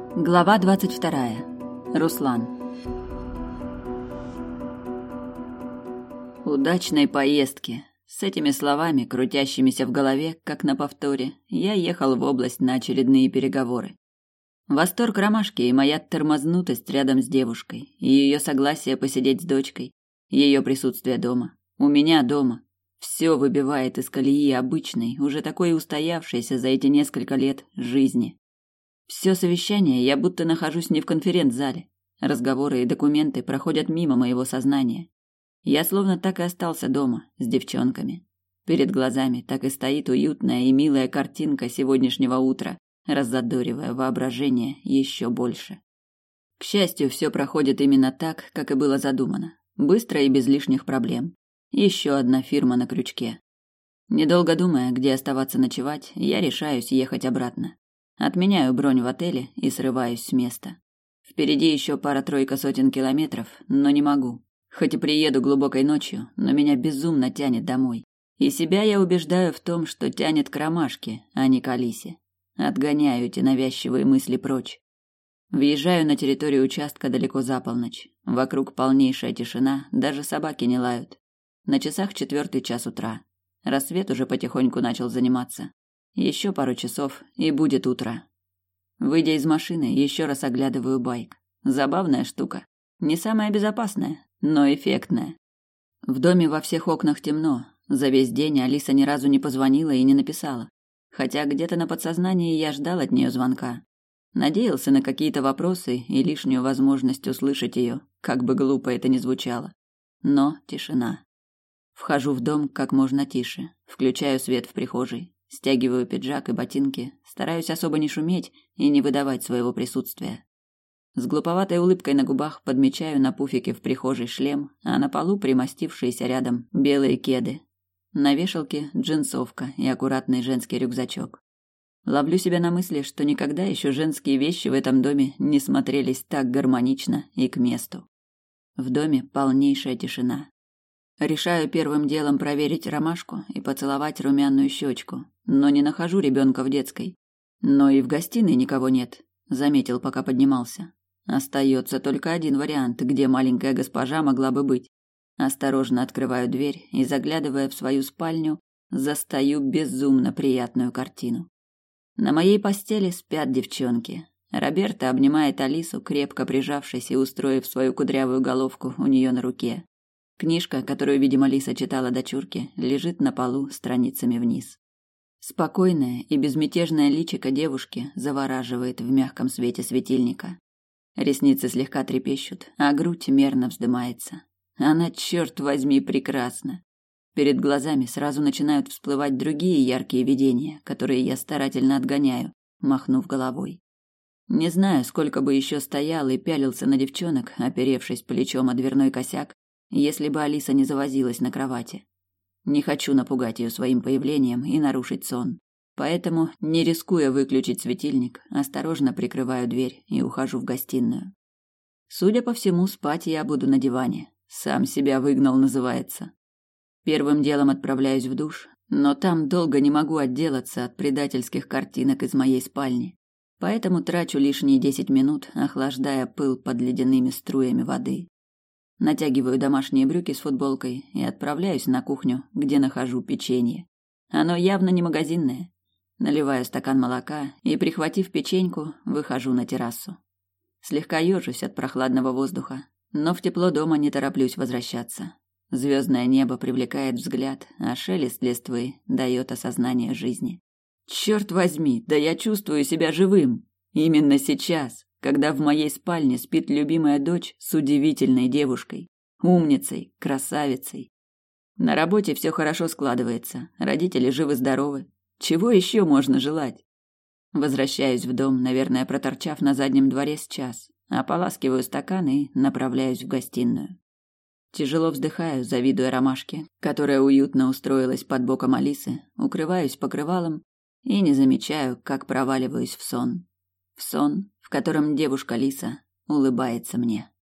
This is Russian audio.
Глава 22. Руслан. Удачной поездки. С этими словами, крутящимися в голове, как на повторе, я ехал в область на очередные переговоры. Восторг ромашки и моя тормознутость рядом с девушкой, и ее согласие посидеть с дочкой, ее присутствие дома, у меня дома. Все выбивает из колеи обычной, уже такой устоявшейся за эти несколько лет жизни. Все совещание я будто нахожусь не в конференц-зале. Разговоры и документы проходят мимо моего сознания. Я словно так и остался дома, с девчонками. Перед глазами так и стоит уютная и милая картинка сегодняшнего утра, раззадоривая воображение еще больше. К счастью, все проходит именно так, как и было задумано. Быстро и без лишних проблем. Еще одна фирма на крючке. Недолго думая, где оставаться ночевать, я решаюсь ехать обратно. Отменяю бронь в отеле и срываюсь с места. Впереди еще пара-тройка сотен километров, но не могу. Хоть и приеду глубокой ночью, но меня безумно тянет домой. И себя я убеждаю в том, что тянет к ромашке, а не к Алисе. Отгоняю эти навязчивые мысли прочь. Въезжаю на территорию участка далеко за полночь. Вокруг полнейшая тишина, даже собаки не лают. На часах 4 час утра. Рассвет уже потихоньку начал заниматься. Еще пару часов, и будет утро. Выйдя из машины, еще раз оглядываю байк. Забавная штука. Не самая безопасная, но эффектная. В доме во всех окнах темно. За весь день Алиса ни разу не позвонила и не написала. Хотя где-то на подсознании я ждал от нее звонка. Надеялся на какие-то вопросы и лишнюю возможность услышать ее, как бы глупо это ни звучало. Но тишина. Вхожу в дом как можно тише, включаю свет в прихожей, стягиваю пиджак и ботинки, стараюсь особо не шуметь и не выдавать своего присутствия. С глуповатой улыбкой на губах подмечаю на пуфике в прихожей шлем, а на полу примостившиеся рядом белые кеды. На вешалке джинсовка и аккуратный женский рюкзачок. Ловлю себя на мысли, что никогда еще женские вещи в этом доме не смотрелись так гармонично и к месту. В доме полнейшая тишина. Решаю первым делом проверить ромашку и поцеловать румяную щечку, но не нахожу ребенка в детской. Но и в гостиной никого нет, заметил, пока поднимался. Остается только один вариант, где маленькая госпожа могла бы быть. Осторожно открываю дверь и, заглядывая в свою спальню, застаю безумно приятную картину. На моей постели спят девчонки. Роберта обнимает Алису, крепко прижавшись и устроив свою кудрявую головку у нее на руке. Книжка, которую, видимо, Лиса читала дочурке, лежит на полу страницами вниз. Спокойное и безмятежное личико девушки завораживает в мягком свете светильника. Ресницы слегка трепещут, а грудь мерно вздымается. Она, черт возьми, прекрасна. Перед глазами сразу начинают всплывать другие яркие видения, которые я старательно отгоняю, махнув головой. Не знаю, сколько бы еще стоял и пялился на девчонок, оперевшись плечом о дверной косяк, если бы Алиса не завозилась на кровати. Не хочу напугать ее своим появлением и нарушить сон. Поэтому, не рискуя выключить светильник, осторожно прикрываю дверь и ухожу в гостиную. Судя по всему, спать я буду на диване. Сам себя выгнал, называется. Первым делом отправляюсь в душ, но там долго не могу отделаться от предательских картинок из моей спальни. Поэтому трачу лишние 10 минут, охлаждая пыл под ледяными струями воды. Натягиваю домашние брюки с футболкой и отправляюсь на кухню, где нахожу печенье. Оно явно не магазинное. Наливаю стакан молока и, прихватив печеньку, выхожу на террасу. Слегка ежусь от прохладного воздуха, но в тепло дома не тороплюсь возвращаться. Звездное небо привлекает взгляд, а шелест листвы дает осознание жизни. Черт возьми, да я чувствую себя живым. Именно сейчас, когда в моей спальне спит любимая дочь с удивительной девушкой, умницей, красавицей. На работе все хорошо складывается, родители живы-здоровы. Чего еще можно желать? Возвращаюсь в дом, наверное, проторчав на заднем дворе с час, ополаскиваю стакан и направляюсь в гостиную. Тяжело вздыхаю, завидуя ромашке, которая уютно устроилась под боком Алисы, укрываюсь покрывалом и не замечаю, как проваливаюсь в сон. В сон, в котором девушка Лиса улыбается мне.